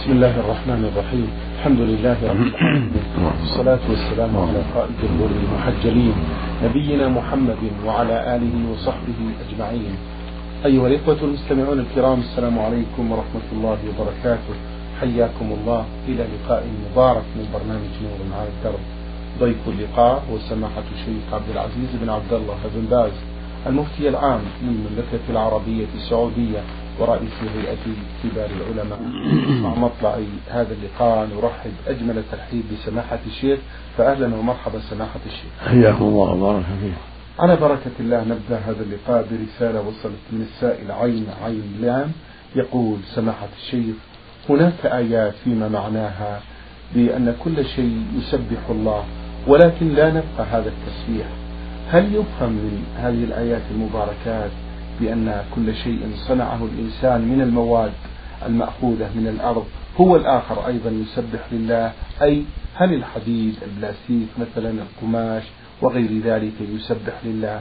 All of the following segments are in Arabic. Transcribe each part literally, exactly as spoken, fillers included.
بسم الله الرحمن الرحيم. الحمد لله رب العالمين، والصلاة والسلام على قائد الغر المحجلين نبينا محمد وعلى آله وصحبه أجمعين. أيها الإخوة المستمعون الكرام، السلام عليكم ورحمة الله وبركاته. حياكم الله إلى لقاء مبارك من برنامج نور على الدرب. ضيف اللقاء هو سماحة الشيخ عبد العزيز بن عبد الله بن باز، المفتي العام للمملكة العربية السعودية ورئيس هيئة كبار العلماء. مع مطلع هذا اللقاء نرحب أجمل الترحيب بسماحة الشيخ، فأهلا ومرحبا سماحة الشيخ. حياكم الله وبارك فيك. على بركة الله نبدأ هذا اللقاء برسالة وصلت من السائل عين عين لام، يقول سماحة الشيخ: هناك آيات فيما معناها بأن كل شيء يسبح الله، ولكن لا نفقه هذا التسبيح. هل يفهم من هذه الآيات المباركات بأن كل شيء صنعه الإنسان من المواد المأخوذة من الأرض هو الآخر أيضا يسبح لله؟ أي هل الحديد، البلاستيك مثلا، القماش وغير ذلك يسبح لله؟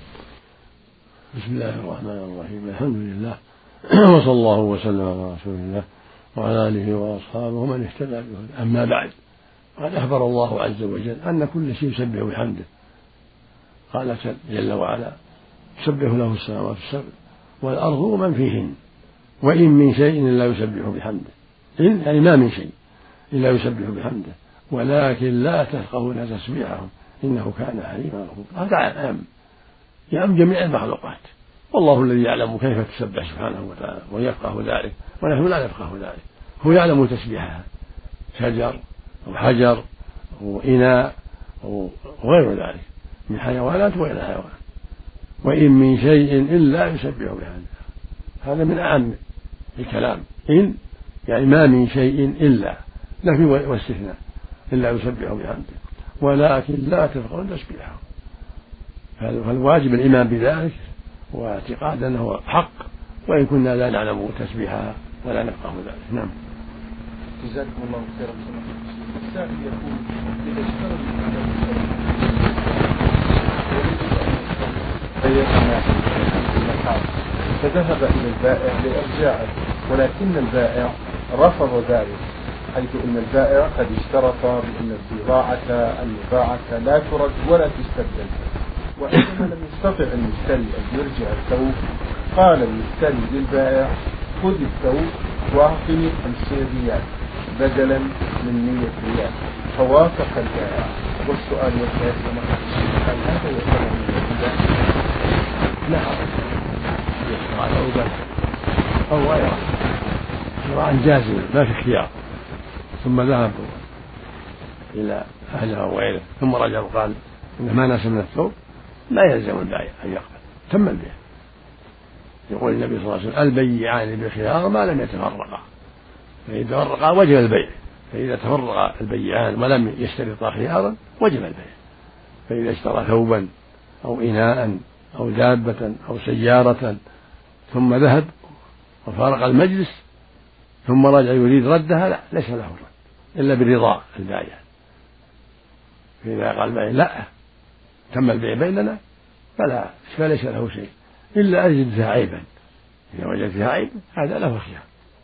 بسم الله الرحمن الرحيم. الحمد لله وصلى الله وسلم على رسول الله وعلى آله وأصحابه ومن اهتدى به. أما بعد، قد أخبر الله عز وجل أن كل شيء يسبح بحمده. قال جل وعلا: يسبح له السماوات السبع والأرض ومن فيهن وإن من شيء إلا يسبح بحمده. إن يعني ما من شيء إلا يسبح بحمده ولكن لا تفقهون تسبيحهم إنه كان حليما غفورا. هذا عام يعم جميع المخلوقات، والله الذي يعلم كيف تسبح سبحانه وتعالى ويفقه ذلك، ونحن لا نفقه ذلك. هو يعلم تسبيحها، شجر أو حجر أو إناء أو غير ذلك من حيوانات وغير حيوان. وإن من شيء إلا يسبح بحمده، هذا من أعم الكلام. إن يعني ما من شيء إلا نفي واستثناء، إلا يسبح بحمده ولكن لا تفقهون تسبيحه. فالواجب الإيمان بذلك واعتقاد أنه حق، وإن كنا لا نعلم تسبيحها ولا نفقه ذلك. نعم. جزاكم الله خيرا. السائل يقول: إذا اشترى فذهب إلى البائع لإرجاعه، ولكن البائع رفض ذلك، حيث أن البائع قد اشترط بأن البضاعة المباعة لا ترد ولا تستبدل. وعندما لم يستطع المشتري أن يرجع الثوب، قال المشتري للبائع: خذ الثوب واعطني خمسين ريال بدلا من مئة ريال. فوافق البائع. والسؤال يا سماحة الشيخ: هل هذا يعتبر من الربا؟ لا حرج، يشترى ثوبا أو غيره شراء جازما ما في خيار، ثم ذهب إلى أهله أو غيره ثم رجع وقال إنه ما ناسب من الثوب، لا يلزم البائع أن يقبل، تم البيع. يقول النبي صلى الله عليه وسلم: البيعان بالخيار ما لم يتفرقا، فإذا تفرقا وجب البيع، فإذا تفرق البيعان ولم يشترطا خيارا وجب البيع. فإذا اشترى ثوبا أو إناء أو دابة أو سيارة ثم ذهب وفارق المجلس ثم رجع يريد ردها، لا، ليس له الرد إلا برضا البائع. فإذا قال البائع: لا، تم البيع بيننا، فلا فليس له شيء إلا أن يجد فيها عيبا. إذا وجد فيها عيب هذا له خيار.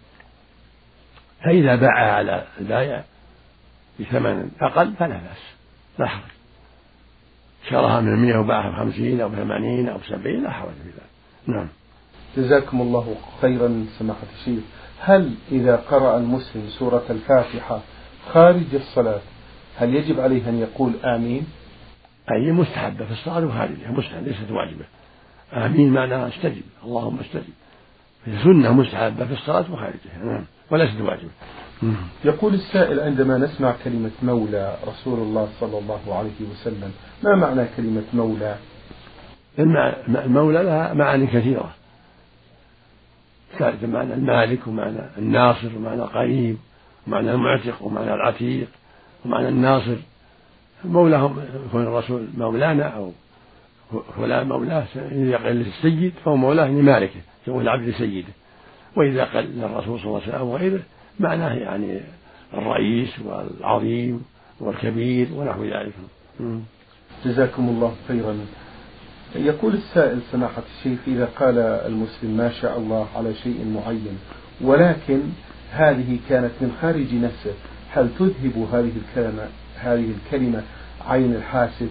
فإذا باع على البائع بثمن أقل فلا بأس، لا حرج. شراها من المئة وباعها بخمسين أو بثمانين أو بسبعين، لا حرج في ذلك. نعم. جزاكم الله خيرا سماحة الشيخ. هل إذا قرأ المسلم سورة الفاتحة خارج الصلاة هل يجب عليه أن يقول آمين؟ أي مستحبة في الصلاة وخارجها، مستحبة ليست واجبة. آمين معناها استجب، اللهم استجب. هي سنة مستحبة في الصلاة وخارجها، نعم، وليست واجبة. يقول السائل: عندما نسمع كلمة مولى رسول الله صلى الله عليه وسلم، ما معنى كلمة مولى؟ المولى لها معاني كثيرة، معنى المالك ومعنى الناصر ومعنى القريب ومعنى المعتق ومعنى العتيق ومعنى الناصر. مولاهم يكون الرسول مولانا أو فلان مولاه. إذا قال للسيد فهو مولاه لمالكه، يقول العبد لسيده. وإذا قال للرسول صلى الله عليه وسلم وغيره معناه يعني الرئيس والعظيم والكبير ونحو ذلك. جزاكم الله خيرا. يقول السائل سماحة الشيخ: إذا قال المسلم ما شاء الله على شيء معين، ولكن هذه كانت من خارج نفسه، هل تذهب هذه الكلمة هذه الكلمة عين الحاسد؟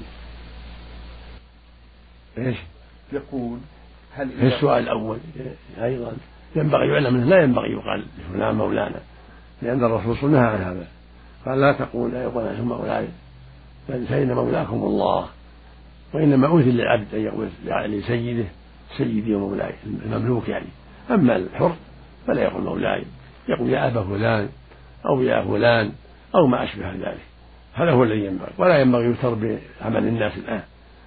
إيش؟ يقول هل في السؤال الأول أيضا ينبغي يعلم أنه لا ينبغي يقال فلان مولانا، لأن الرسول نهى عن هذا، قال لا تقول لا يقول أنتم مولاي، بل فإن مولاكم الله. وإنما أوثي للعبد أن يقول لسيده سيدي ومولاي، المملوك يعني. أما الحر فلا يقول مولاي، يقول يا أبا فلان أو يا فلان أو ما أشبه ذلك. هذا هو الذي ينبغي، ولا ينبغي يثر بعمل الناس الآن.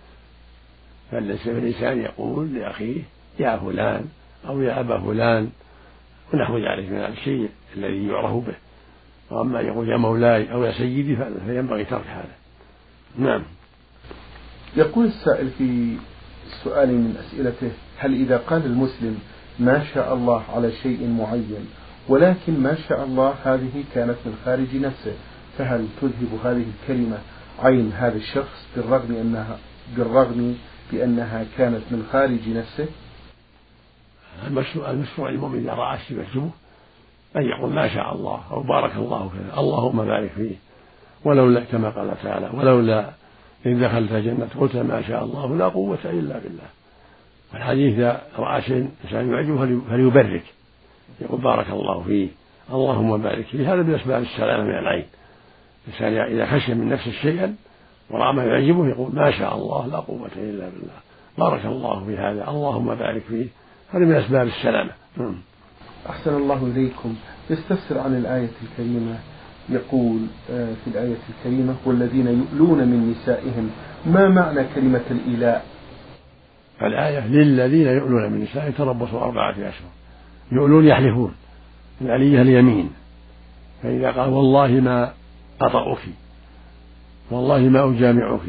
فالإنسان يقول لأخيه يا فلان أو يا أبا فلان ونحو ذلك من الشيء الذي يعرف به. وأما يقول يا مولاي أو يا سيدي فينبغي ترك هذا. نعم. يقول السائل في سؤال من أسئلته: هل إذا قال المسلم ما شاء الله على شيء معين ولكن ما شاء الله هذه كانت من خارج نفسه، فهل تذهب هذه الكلمة عين هذا الشخص بالرغم أنها بالرغم بأنها كانت من خارج نفسه؟ المشروع المؤمن إذا رأى الشيء يعجبه أن يقول ما شاء الله أو بارك الله كذا، اللهم بارك فيه، ولولا كما قال تعالى ولولا إن دخلت جنة قلت ما شاء الله لا قوة إلا بالله. والحديث إذا رأى شيء إنسان يعجبه فليبرك، يقول بارك الله فيه اللهم بارك فيه. هذا من أسباب السلامة من العين. الإنسان إذا خشي من نفسه شيئا ورأى ما يعجبه يقول ما شاء الله لا قوة إلا بالله، بارك الله في هذا اللهم بارك فيه. هذا من أسباب السلامة. أحسن الله إليكم. يستفسر عن الآية الكريمة، يقول في الآية الكريمة والذين يؤلون من نسائهم، ما معنى كلمة الإيلاء؟ الآية للذين يؤلون من نسائهم تربصوا أربعة أشهر. يؤلون يحلفون، العلية اليمين، فإذا قال والله ما أطأك والله ما أجامعك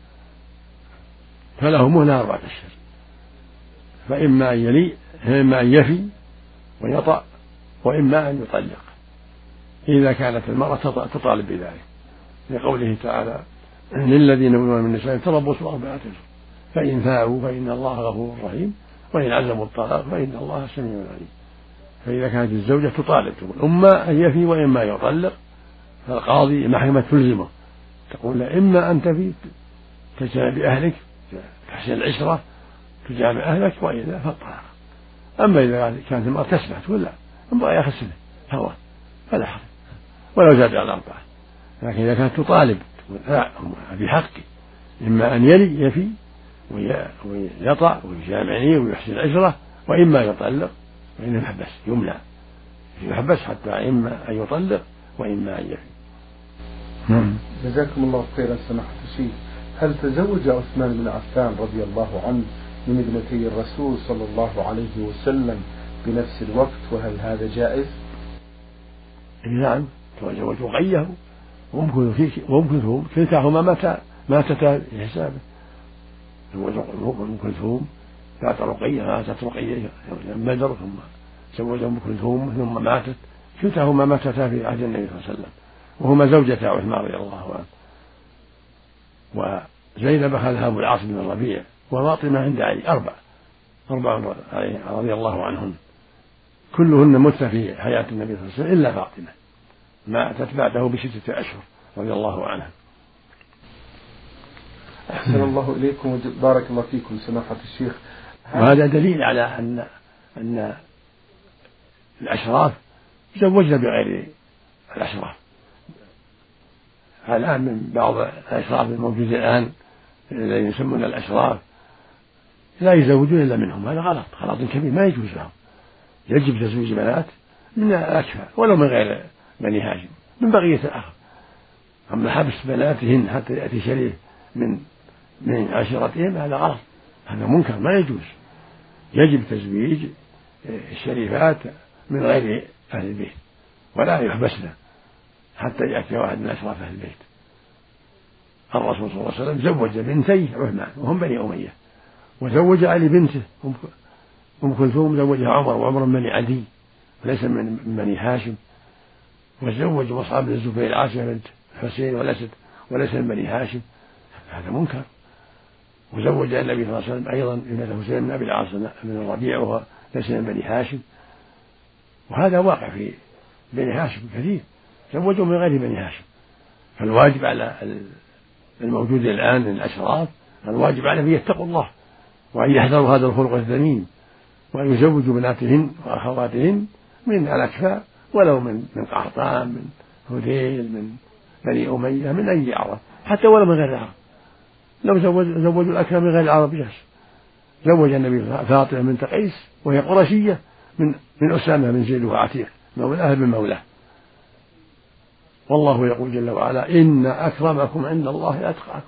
فله مهلة أربعة أشهر، فإما أن يلي إما أن يفي ويطأ وإما أن يطلق إذا كانت المرأة تطالب بذلك، لقوله تعالى للذين يؤلون من نسائهم تربصوا أربعة أشهر فإن فاءوا فإن الله غفور رحيم وإن عزموا الطلاق فإن الله سميع عليم. فإذا كانت الزوجة تطالب تقول إما أن يفي وإما يطلق، فالقاضي محكمة تلزمه تقول له إما أن تفي تجتمع بأهلك تحسن العشرة تجامع أهلك وإلا فالطلاق. أما إذا كانت المرأة تسمح تقول لا المرأة يا خسنة هوى فلا حرج ولو زاد على أربعة. لكن إذا كانت تطالب تقول لا بحقي إما أن يلي يفي ويطأ ويجامعني ويحسن العشرة وإما يطلق وإن يحبس يمنع يحبس حتى إما أن يطلق وإما أن يفي. جزاكم الله خيرا سماحة الشيخ. هل تزوج عثمان بن عفان رضي الله عنه من ابنتي الرسول صلى الله عليه وسلم بنفس الوقت، وهل هذا جائز؟ نعم، تزوج رقية وأم كلثوم كلتاهما متى ماتتا بحسابه. تزوج أم كلثوم بعد رقية ماتت رقية يوم بدر ثم تزوج أم كلثوم ثم ماتت، كلتاهما ماتتا في عهد النبي صلى الله عليه وسلم وهما زوجتا عثمان رضي الله عنه. وزينب أخذها أبو العاص بن الربيع وفاطمة عند علي أربع أربع رضي الله عنهن كلهن مت في حياة النبي صلى الله عليه وسلم إلا فاطمة ماتت بعده بستة أشهر رضي الله عنها. أحسن الله إليكم وبارك الله فيكم سماحة الشيخ. وهذا دليل على أن أن الأشراف زوجنا بغير الأشراف. الآن من بعض الأشراف الموجودين الآن الذين يسمون الأشراف لا يزوجون إلا منهم، هذا غلط غلط كبير ما يجوز لهم. يجب تزويج بنات من الأكفاء ولو من غير بني هاشم من بقية الأخ. أما حبس بناتهن حتى يأتي شريف من من عشيرتهم هذا غلط، هذا منكر ما يجوز. يجب تزويج الشريفات من غير أهل البيت ولا يحبسن حتى يأتي واحد من أشراف أهل البيت. الرسول صلى الله عليه وسلم زوج بنتي عثمان وهم بني أمية، وزوج علي بنته أم كلثوم زوجها عمر وعمر من بني عدي وليس من بني هاشم، وزوج مصعب بن الزبير عائشة بنت حسين وليست وليس من بني هاشم، هذا منكر. وزوج النبي صلى الله عليه وسلم أيضا ابنة حسين بن أبي العاص بن الربيع وهو ليس من بني هاشم، وهذا واقع في بني هاشم كثير زوجوا من غير بني هاشم. فالواجب على الموجود الآن من الأشراف الواجب عليهم يتقوا الله وأن يحذروا هذا الخلق الذميم وأن يزوجوا بناتهن وأخواتهن من الأكفاء ولو من من قحطان من هذيل من بني أمية من أي عرب حتى ولو من غير العرب. لو زوجوا الأكفاء من غير العرب يس. زوج النبي فاطمة بنت قيس وهي قرشية من من أسامة بن زيد وعتيق مولاه بن مولاه. والله يقول جل وعلا إن أكرمكم عند الله أتقاكم.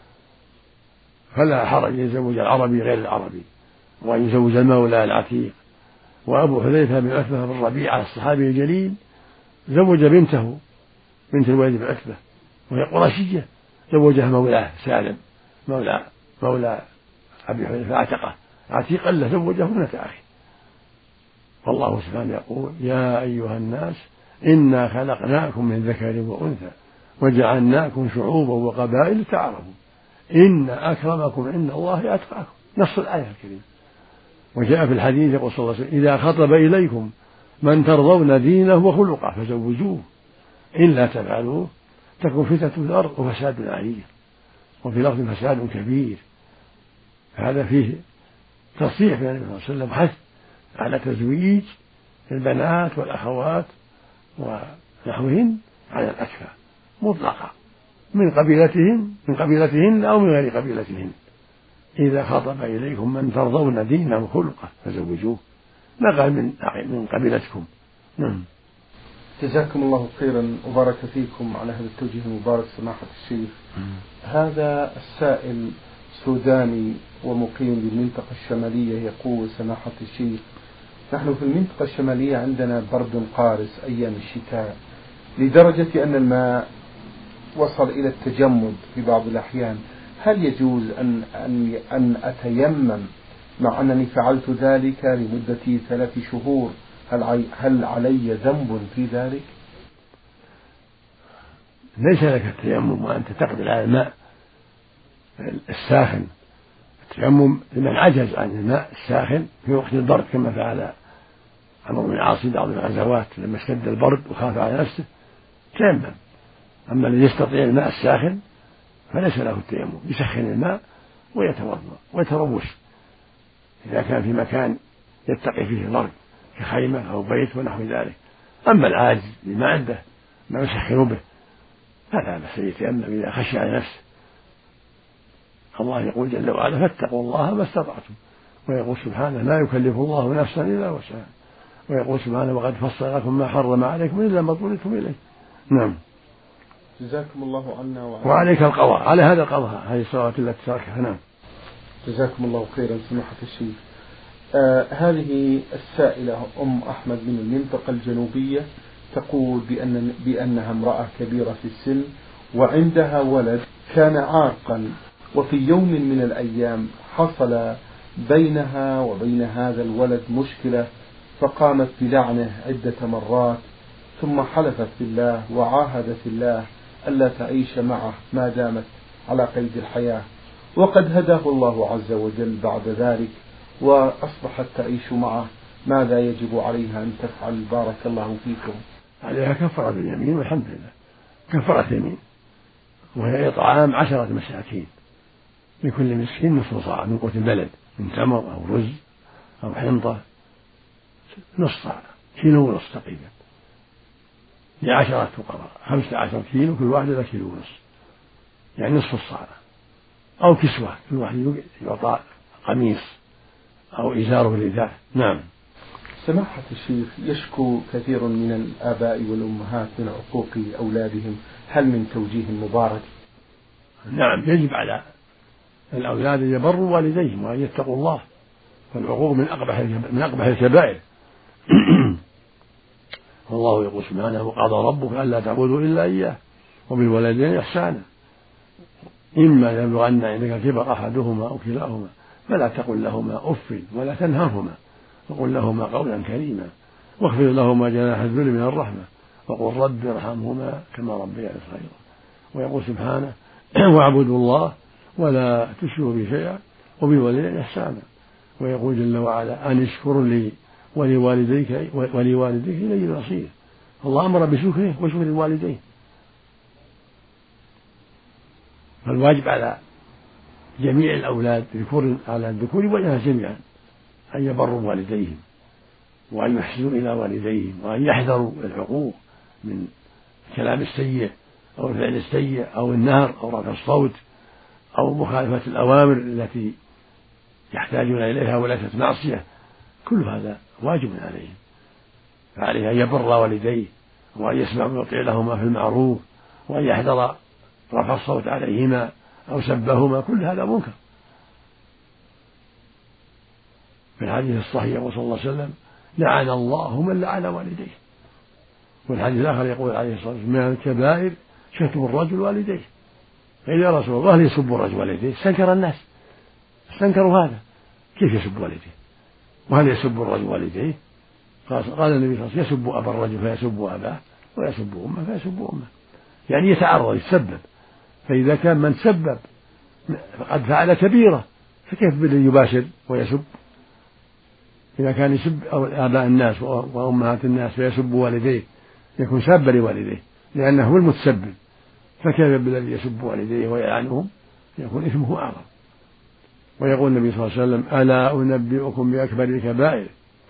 فلا حرج يزوج العربي غير العربي وأن يزوج المولى العتيق. وأبو حذيفة بن عتبة بن ربيعة الصحابي الجليل زوج بنته بنت الوليد بن عتبة وهي قرشية زوجها مولاه سالم مولى مولى أبي حذيفة عتقه عتيقا له زوجه ابنة أخيه. والله سبحانه يقول يا أيها الناس إنا خلقناكم من ذكر وأنثى وجعلناكم شعوبا وقبائل تعارفوا إن أكرمكم عند الله أتقاكم. نص الآية الكريمة. وجاء في الحديث يقول صلى الله عليه وسلم إذا خطب إليكم من ترضون دينه وخلقه فزوجوه إلا تفعلوه تكون فتنة في الأرض وفساد عريض وفي الأرض فساد كبير. هذا فيه تصريح من النبي صلى الله عليه وسلم حث على تزويج البنات والأخوات ونحوهن على الأكفاء مطلقا من قبيلتهن من قبيلتهن أو من غير قبيلتهن. إذا خطب إليكم من ترضون دينه وخلقه فزوجوه ما قال من من قبيلتكم. نعم. جزاكم الله خيرا وبارك فيكم على هذا التوجيه المبارك سماحة الشيخ. هذا السائل سوداني ومقيم بالمنطقة الشمالية يقول سماحة الشيخ نحن في المنطقة الشمالية عندنا برد قارس أيام الشتاء لدرجة أن الماء وصل إلى التجمد في بعض الأحيان. هل يجوز أن أن أن أتيمم مع أنني فعلت ذلك لمدة ثلاث شهور؟ هل هل علي ذنب في ذلك؟ ليس لك التيمم وأنت تقدر على الماء الساخن. التيمم لمن عجز عن الماء الساخن في وقت البرد كما فعل عمرو بن العاص بعض الغزوات لما اشتد البرد وخاف على نفسه تيمم. أما الذي يستطيع الماء الساخن فليس له التيمم يسخن الماء ويتوضأ ويتروش إذا كان في مكان يتقي فيه البرد كخيمة أو بيت ونحو ذلك. أما العاجز لما عنده ما يسخن به فلا بأس يتيمم إذا خشي على نفسه. الله يقول جل وعلا فاتقوا الله ما استطعتم ويقول سبحانه لا يكلف الله نفسا إلا وسعها ويقول سبحانه وقد فصل لكم ما حرم عليكم إلا ما اضطررتم إليه. نعم. جزاكم الله عنا وعليك, وعليك القضاء على هذا القضاء هذه الصلوات التي تركها. نعم. جزاكم الله خيرا سماحة الشيخ. آه هذه السائلة أم أحمد من المنطقة الجنوبية تقول بأن بأنها امرأة كبيرة في السن وعندها ولد كان عاقا وفي يوم من الأيام حصل بينها وبين هذا الولد مشكلة فقامت بلعنه عدة مرات ثم حلفت بالله وعاهدت الله ألا تعيش معه ما دامت على قيد الحياة وقد هداه الله عز وجل بعد ذلك وأصبحت تعيش معه. ماذا يجب عليها أن تفعل بارك الله فيكم؟ عليها كفارة اليمين والحمد لله كفارة يمين وهي إطعام عشرة مساكين لكل مسكين نصف صاع من قوت البلد من تمر أو رز أو حنطة نصف صاع كيلو ونصف تقريبا لعشرة فقراء خمسة عشر كيلو كل واحد له كيلو ونصف يعني نصف الصاع أو كسوة كل واحد يعطى قميص أو إزاره رداء. نعم. سماحة الشيخ يشكو كثير من الآباء والأمهات من عقوق أولادهم هل من توجيه مبارك؟ نعم يجب على الأولاد أن يبروا والديهم وأن يتقوا الله فالعقوق من أقبح من أقبح الكبائر. والله يقول سبحانه وقضى ربك ألا تعبدوا إلا إياه وبالوالدين إحسانا إما يبلغن عندك الكبر أحدهما أو كلاهما فلا تقل لهما أف ولا تنهرهما وقل لهما قولا كريما واخفض لهما جناح الذل من الرحمة وقل رب ارحمهما كما ربياني صغيرا. ويقول سبحانه واعبدوا الله ولا تشركوا به شيئا وبالوالدين إحسانا. ويقول جل وعلا أن اشكر لي ولوالديك ولوالديك إلي المصير الله أمر بشكره وشكر الوالدين. فالواجب على جميع الأولاد ذكور على الذكور والإناث جميعا أن يبروا والديهم وأن يحسنوا إلى والديهم وأن يحذروا العقوق من الكلام السيء أو الفعل السيء أو النهر أو رفع الصوت أو مخالفة الأوامر التي يحتاجون إليها وليست معصية. كل هذا واجب عليهم، فعليه أن يبر والديه وأن يسمع ويطيع لهما في المعروف وأن يحذر رفع الصوت عليهما أو سبهما، كل هذا منكر. في الحديث الصحيح صلى الله عليه وسلم لعن الله من لعن والديه. والحديث الآخر يقول عليه الصلاة والسلام من الكبائر شتم الرجل والديه. قيل يا رسول الله هل يسب الرجل والديه؟ استنكر الناس، استنكروا هذا، كيف يسب والديه؟ وهل يسب الرجل والديه؟ قال النبي صلى الله عليه وسلم يسب أبا الرجل فيسب أباه ويسب أمه فيسب أمه، يعني يتعرض يتسبب. فإذا كان من سبب فقد فعل كبيرة، فكيف بالذي يباشر ويسب؟ إذا كان يسب آباء الناس وأمهات الناس فيسب والديه يكون سابا لوالديه لأنه هو المتسبب، فكيف بالذي يسب والديه ويلعنهم؟ يكون إثمه أعظم. ويقول النبي صلى الله عليه وسلم ألا أنبئكم بأكبر الكبائر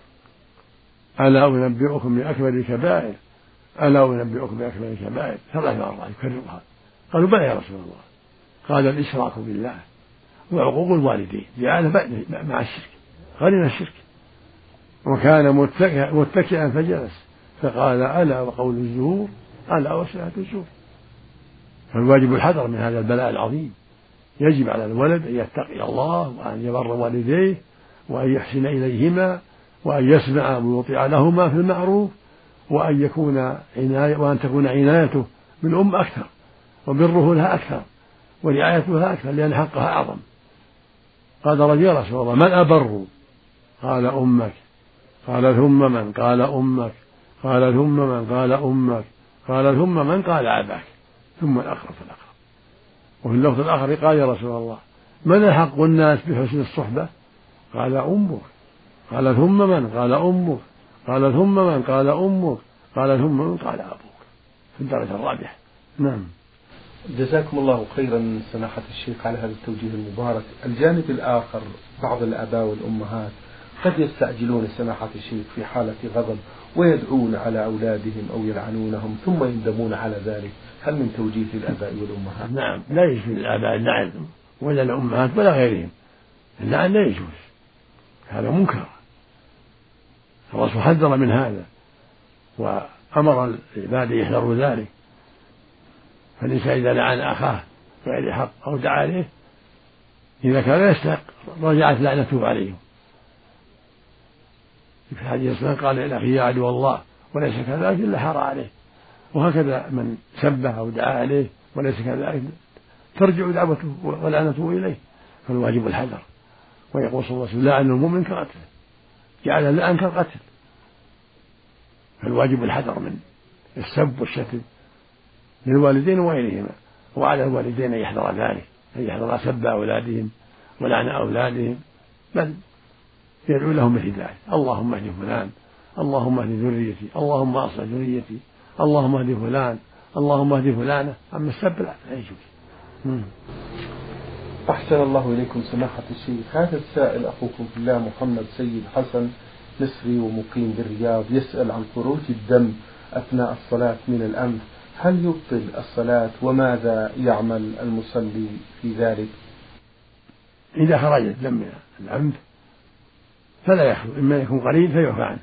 ألا أنبئكم بأكبر الكبائر ألا أنبئكم بأكبر الكبائر ثلاث مرات يكررها. قالوا بلى يا رسول الله. قال الإشراك بالله وعقوق الوالدين جعل مع الشرك قرن الشرك. وكان متكئا فجلس فقال ألا وقول الزور ألا وشهادة الزور. فالواجب الحذر من هذا البلاء العظيم. يجب على الولد أن يتقي الله وأن يبر والديه وأن يحسن إليهما وأن يسمع ويطيع لهما في المعروف وأن يكون عناية وأن تكون عنايته بالأم أكثر وبره لها أكثر ورعايته لها أكثر لأن حقها أعظم. قال رجل يا رسول الله من أبر؟ قال أمك. قال ثم من؟ قال أمك. قال ثم من؟ قال أمك. قال ثم من؟ قال أباك. ثم الأقرب فالأقرب. وفي اللفظ الآخر قال يا رسول الله من أحق الناس بحسن الصحبة؟ قال أمك. قال ثم من؟ قال أمك. قال ثم من؟ قال أمك. قال ثم من؟ قال أبوك. في الدرجة الرابعة. نعم. جزاكم الله خيرا سماحة الشيخ على هذا التوجيه المبارك. الجانب الآخر بعض الآباء والأمهات قد يستعجلون سماحة الشيخ في حالة غضب ويدعون على أولادهم أو يلعنونهم ثم يندمون على ذلك، هل من توجيه الآباء والأمهات؟ نعم، لا يجوز للآباء اللعن ولا الأمهات ولا غيرهم، اللعن لا يجوز، هذا منكر. الرسول حذر من هذا وأمر العباد يحذروا ذلك. فالإنسان إذا لعن أخاه بغير حق أو دعا عليه إذا كان يستحق رجعت لعنته عليه. في الحديث قال لأخيه يا عدو الله وليس كذلك إلا حار عليه. وهكذا من سبه أو دعا عليه وليس كذلك ترجع دعوته ولعنته إليه. فالواجب الحذر. ويقول صلى الله عليه وسلم لعن المؤمن كقتله، جعل اللعن كالقتل. فالواجب الحذر من السب والشتم للوالدين وغيرهما، وعلى الوالدين أن يحذر ذلك، أن يحذر سب أولادهم ولعن أولادهم، بل يدعو لهم بالهداية. اللهم اهد فلان، اللهم اهد ذريتي، اللهم أصلح ذريتي، اللهم اهد فلان، اللهم اهد فلانة. أما السب لا يجوز. أحسن الله إليكم سماحة الشيخ. هذا السائل أخوكم في الله محمد سيد حسن مصري ومقيم بالرياض يسأل عن خروج الدم أثناء الصلاة من الأنف، هل يبطل الصلاة وماذا يعمل المصلي في ذلك؟ إذا خرج الدم من الأنف فلا يخرج، إما يكون قليل فيعفى عنه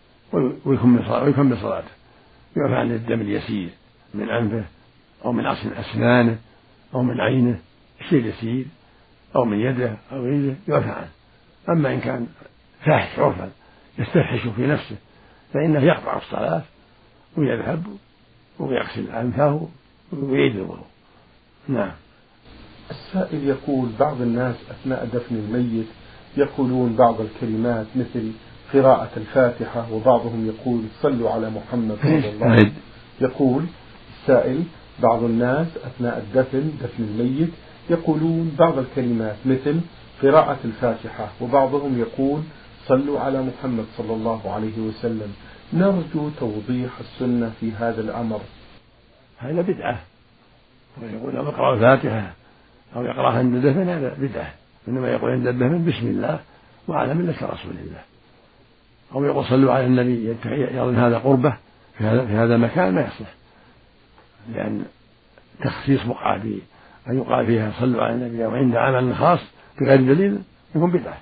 ويكمل صلاته، يعفى عن الدم اليسير من أنفه أو من أصل أسنانه أو من عينه شيء يسير أو من يده أو غيره يعفى عنه. أما إن كان فاحش عرفا يستفحش في نفسه فإنه يقطع الصلاة ويذهب ويغسل أنفه ويعيد الوضوء. نعم. السائل يقول بعض الناس أثناء دفن الميت يقولون بعض الكلمات مثل قراءة الفاتحة، وبعضهم يقول صلوا على محمد صلى الله عليه وسلم. يقول السائل بعض الناس أثناء الدفن دفن الميت يقولون بعض الكلمات مثل قراءة الفاتحة، وبعضهم يقول صلوا على محمد صلى الله عليه وسلم، نرجو توضيح السنة في هذا الأمر. هذا بدعة، ويقول لو يقرأ الفاتحة أو يقرأها عند الدفن هذا بدعة، إنما يقول عند الدفن بسم الله وعلى ملة رسول الله، أو يقول صلوا على النبي يظن هذا قربة في هذا في هذا المكان ما يصلح، لأن تخصيص بقعة أن يقال فيها صلوا على النبي أو عند عمل خاص بغير دليل يكون بدعة.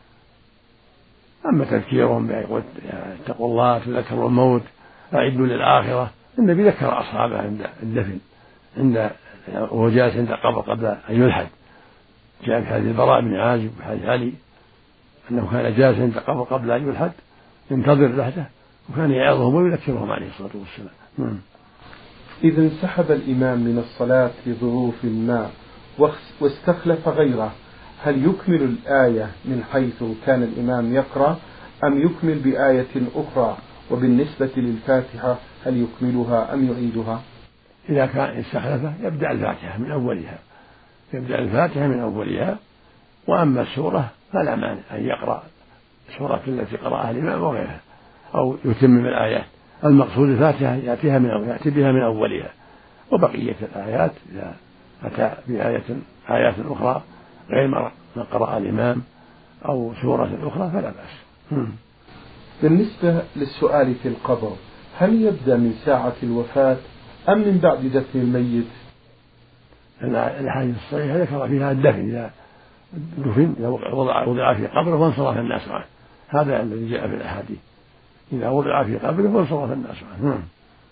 أما تذكيرهم بيقول اتقوا الله تذكروا الموت أعدوا للآخرة، النبي ذكر أصحابه عند الدفن عند وهو جالس عند القبر قبل أن يلحد، جاء في حديث البراء بن عازب وحديث علي أنه كان جالس عند القبر قبل أن يلحد ينتظر لحده وكان يعظهم ويذكرهم عليه الصلاة والسلام. إذا انسحب الإمام من الصلاة لظروف ما واستخلف غيره، هل يكمل الآية من حيث كان الإمام يقرأ أم يكمل بآية أخرى؟ وبالنسبة للفاتحة هل يكملها أم يعيدها؟ إذا كان استخلفه يبدأ الفاتحة من أولها يبدأ الفاتحة من أولها وأما السورة فلا مانع أن يقرأ السورة التي قرأها الإمام وغيرها أو يتمم الآيات، المقصود الفاتحة يأتيها من أولها يأتي بها من أولها، وبقية الآيات إذا أتى بآية آيات أخرى غير ما قرأ الإمام أو سورة أخرى فلا بأس. بالنسبة للسؤال في القبر، هل يبدأ من ساعة الوفاة أم من بعد دفن الميت؟ الحديث الصحيح ذكر فيها الدفن، إذا دفن وضع, وضع في قبره وانصرف الناس معه، هذا الذي جاء في الأحاديث، إذا وضع في قبره وانصرف الناس معه.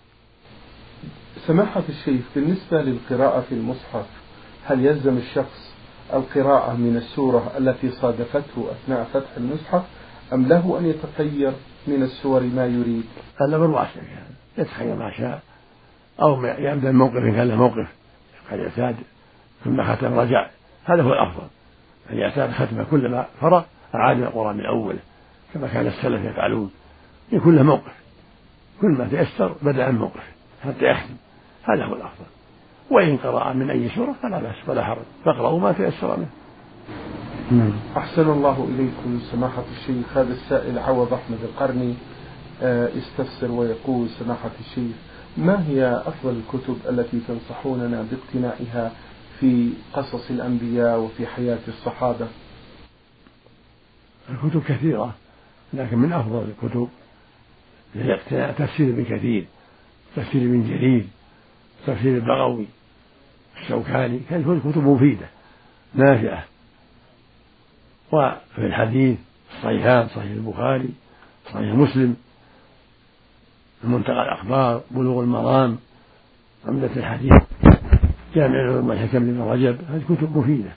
سماحة الشيخ، بالنسبة للقراءة في المصحف هل يلزم الشخص القراءة من السورة التي صادفته أثناء فتح المصحف أم له أن يتخير من السور ما يريد؟ هذا بالواسع يتخير ما شاء، أو يبدأ الموقف إن كان له موقف قد يعتاد ثم ختم رجع، هذا هو الأفضل، أن يعتاد ختمه كلما فرغ أعاد القرآن من أوله كما كان السلف يفعلون، يكون له موقف كل ما تيسر بدأ الموقف حتى يختم، هذا هو الأفضل. وإن قرأ من أي سورة فلا بأس ولا حرج، فاقرأوا ما تيسر منه. أحسن الله إليكم سماحة الشيخ. هذا السائل عوض أحمد القرني يستفسر ويقول: سماحة الشيخ، ما هي أفضل الكتب التي تنصحوننا باقتنائها في قصص الأنبياء وفي حياة الصحابة؟ الكتب كثيرة، لكن من أفضل الكتب الاقتناء تفسير ابن كثير، تفسير ابن جرير، تفسير البغوي، الشوكاني، كانت كتب مفيدة نافعة. وفي الحديث الصحيحان صحيح البخاري صحيح مسلم، المنتقى الأخبار، بلوغ المرام، عمدة الحديث، جامع العلوم والحكم لابن رجب، هذه كتب مفيدة.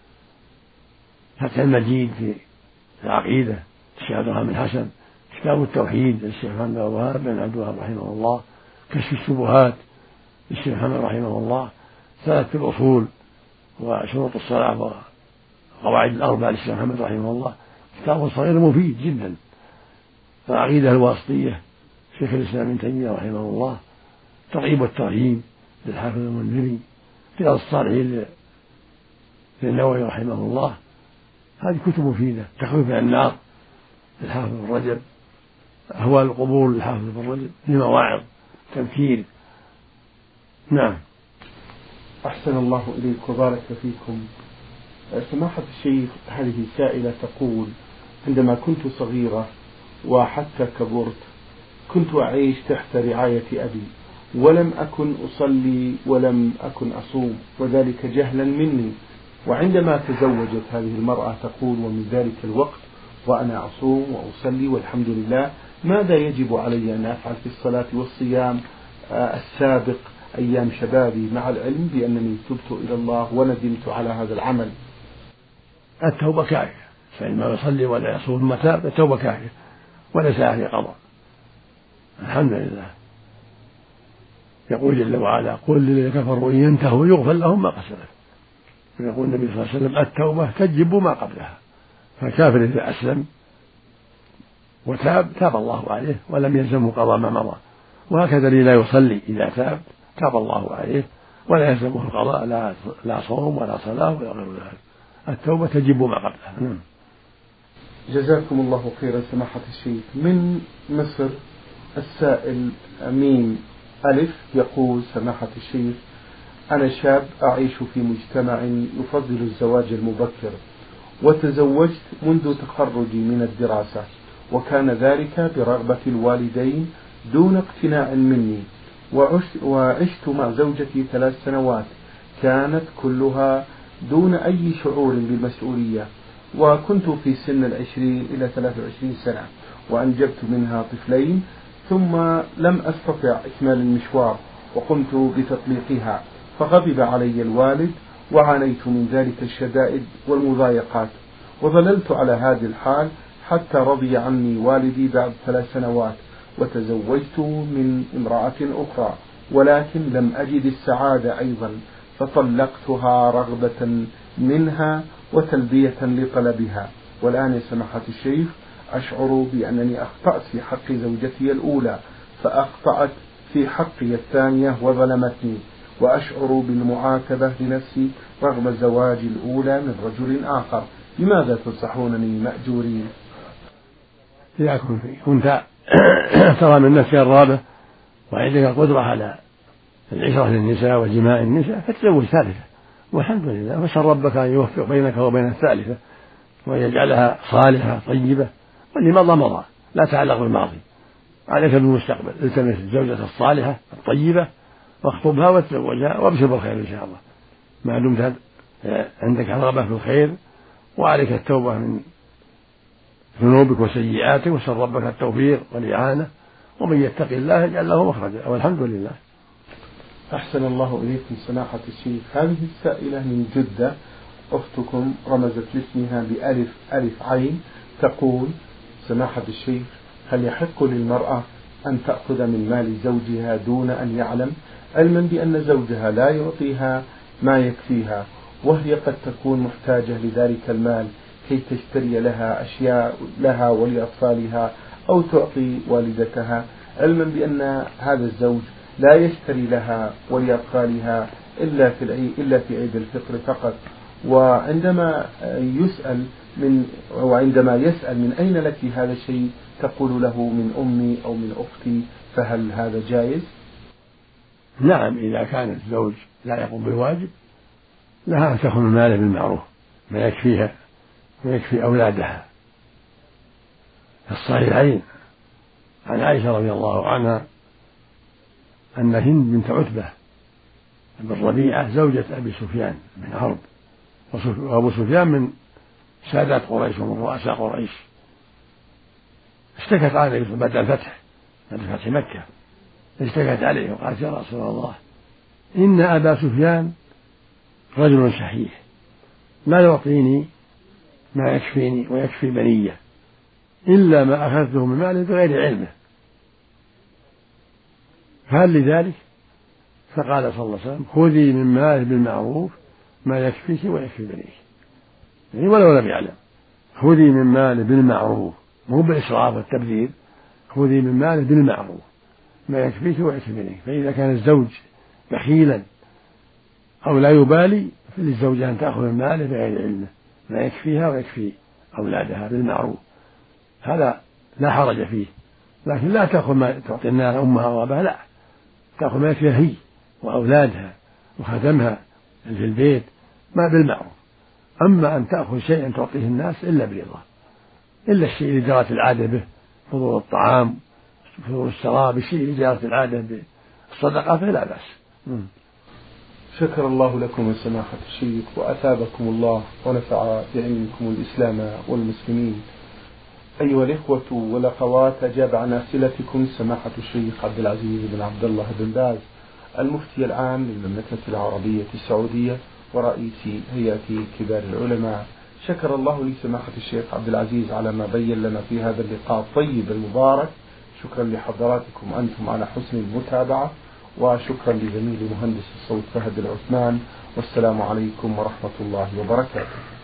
فتح المجيد في العقيدة الشيخ عبد الرحمن الحسن، كتاب التوحيد للشيخ محمد بن الوهاب بن عبد الوهاب رحمه الله، كشف الشبهات للشيخ محمد رحمه الله، ثلاثة الأصول وشروط الصلاة وقواعد الأربع للشيخ محمد رحمه الله، كتاب صغير مفيد جدا. العقيدة الواسطية شيخ الإسلام ابن تيمية رحمه الله، ترغيب والترهيب للحافظ المنذري، رياض الصالحين للنووي رحمه الله، هذه كتب مفيدة. تخويف عن النار للحافظ ابن رجب، أهوال القبور للحافظ ابن رجب، لمواعظ تذكير. نعم. أحسن الله إليك وبارك فيكم. سماحة الشيخ، هذه سائلة تقول: عندما كنت صغيرة وحتى كبرت كنت أعيش تحت رعاية أبي، ولم أكن أصلي ولم أكن أصوم، وذلك جهلا مني. وعندما تزوجت هذه المرأة تقول: ومن ذلك الوقت وأنا أصوم وأصلي والحمد لله، ماذا يجب علي أن أفعل في الصلاة والصيام السابق أيام شبابي، مع العلم بأنني تبت إلى الله وندمت على هذا العمل؟ التوبة كافية، فإن ما يصلي ولا يصوم ثم تاب التوبة كافية وليس عليه قضاء، الحمد لله. يقول جل وعلا: قل للذين كفروا إن ينتهوا يغفر لهم ما قد سلف. ويقول النبي صلى الله عليه وسلم: التوبة تجب ما قبلها. فالكافر إذا أسلم وتاب تاب الله عليه ولم يلزمه قضاء ما مضى، وهكذا الذي لا يصلي إذا تاب تاب الله عليه ولا يلزمه القضاء، لا لا صوم ولا صلاة ولا غير ذلك. التوبة تجب ما قبلها. جزاكم الله خيرا سماحة الشيخ. من مصر السائل ميم ألف يقول: سماحة الشيخ، أنا شاب أعيش في مجتمع يفضل الزواج المبكر، وتزوجت منذ تخرجي من الدراسة، وكان ذلك برغبة الوالدين دون اقتناع مني، وعشت, وعشت مع زوجتي ثلاث سنوات كانت كلها دون أي شعور بالمسؤولية، وكنت في سن العشرين إلى ثلاث وعشرين سنة، وأنجبت منها طفلين، ثم لم أستطع إكمال المشوار وقمت بتطليقها، فغضب علي الوالد وعانيت من ذلك الشدائد والمضايقات، وظللت على هذه الحال حتى رضي عني والدي بعد ثلاث سنوات، وتزوجت من امرأة أخرى، ولكن لم أجد السعادة أيضا، فطلقتها رغبة منها وتلبية لطلبها. والآن يا سماحة الشيخ أشعر بأنني أخطأت في حق زوجتي الأولى، فأخطأت في حقي الثانية وظلمتني، وأشعر بالمعاتبة لنفسي رغم الزواج الأولى من رجل آخر. لماذا تنصحونني مأجورين؟ إذا كنت ترى من نفسك الرغبة وعندك القدرة على العشرة للنساء وجماع النساء فتزوج ثالثة، والحمد لله، واسأل ربك أن يوفق بينك وبين الثالثة وأن يجعلها صالحة طيبة، واللي مضى مضى، لا تعلق بالماضي، عليك بالمستقبل، التمس الزوجة الصالحة الطيبة واخطبها وتزوجها وابشر بالخير إن شاء الله، ما دمت عندك رغبة في الخير، وعليك التوبة من ذنوبك وسيئاتك، واسأل ربك التوفيق والإعانة، ومن يتق الله يجعل له مخرجا، والحمد لله. أحسن الله إليكم سماحة الشيخ. هذه السائلة من جدة، أختكم رمزت لاسمها بألف ألف عين، تقول: سماحة الشيخ، هل يحق للمرأة أن تأخذ من مال زوجها دون أن يعلم، علما بأن زوجها لا يعطيها ما يكفيها، وهي قد تكون محتاجة لذلك المال كي تشتري لها أشياء لها ولأطفالها، أو تعطي والدتها، علما بأن هذا الزوج لا يشتري لها ولأطفالها إلا في العيد إلا في عيد الفطر فقط، وعندما يسأل من وعندما يسأل من أين لك هذا الشيء تقول له من أمي أو من أختي، فهل هذا جائز؟ نعم، إذا كان الزوج لا يقوم بالواجب لها أن تأخذ ماله بالمعروف ما يكفيها ويكفي أولادها. في الصحيحين عن عائشة رضي الله عنها أن هند بنت عتبة بن ربيعة زوجة أبي سفيان بن حرب، وأبو سفيان من سادات قريش ومن رؤساء قريش، اشتكت عليه بعد الفتح بعد فتح مكة، اشتكت عليه وقالت: يا رسول الله، إن أبا سفيان رجل شحيح لا يعطيني ما يكفيني ويكفي بنية إلا ما أخذته من ماله بغير علمه، هل لذلك؟ فقال صلى الله عليه وسلم: خذي من ماله بالمعروف ما يكفيك ويكفي بنيك، يعني ولو لم يعلم، خذي من ماله بالمعروف، مو بالإسراف والتبذير، خذي من ماله بالمعروف ما يكفيك ويكفي بنيك. فإذا كان الزوج بخيلا أو لا يبالي فللزوجة أن تأخذ من ماله بغير علمه ما يكفيها ويكفي أولادها بالمعروف، هذا لا حرج فيه، لكن لا تأخذ ما تعطي الناس أمها وأباها، لا، تأخذ ما يكفيها هي وأولادها وخدمها في البيت ما بالمعروف. أما أن تأخذ شيئا تعطيه الناس إلا برضا، إلا الشيء اللي جرت العادة به، فضول الطعام فضول الشراب، الشيء اللي جرت العادة بالصدقة فلا بأس. شكر الله لكم سماحة الشيخ، وأثابكم الله ونفع بعلمكم الإسلام والمسلمين. أيها الإخوة والأخوات، أجاب عن أسئلتكم سماحة الشيخ عبد العزيز بن عبد الله بن باز، المفتي العام للمملكة العربية السعودية ورئيس هيئة كبار العلماء. شكر الله لسماحة الشيخ عبد العزيز على ما بين لنا في هذا اللقاء الطيب المبارك. شكرا لحضراتكم أنتم على حسن المتابعة، وشكرا لزميلي مهندس الصوت فهد العثمان، والسلام عليكم ورحمة الله وبركاته.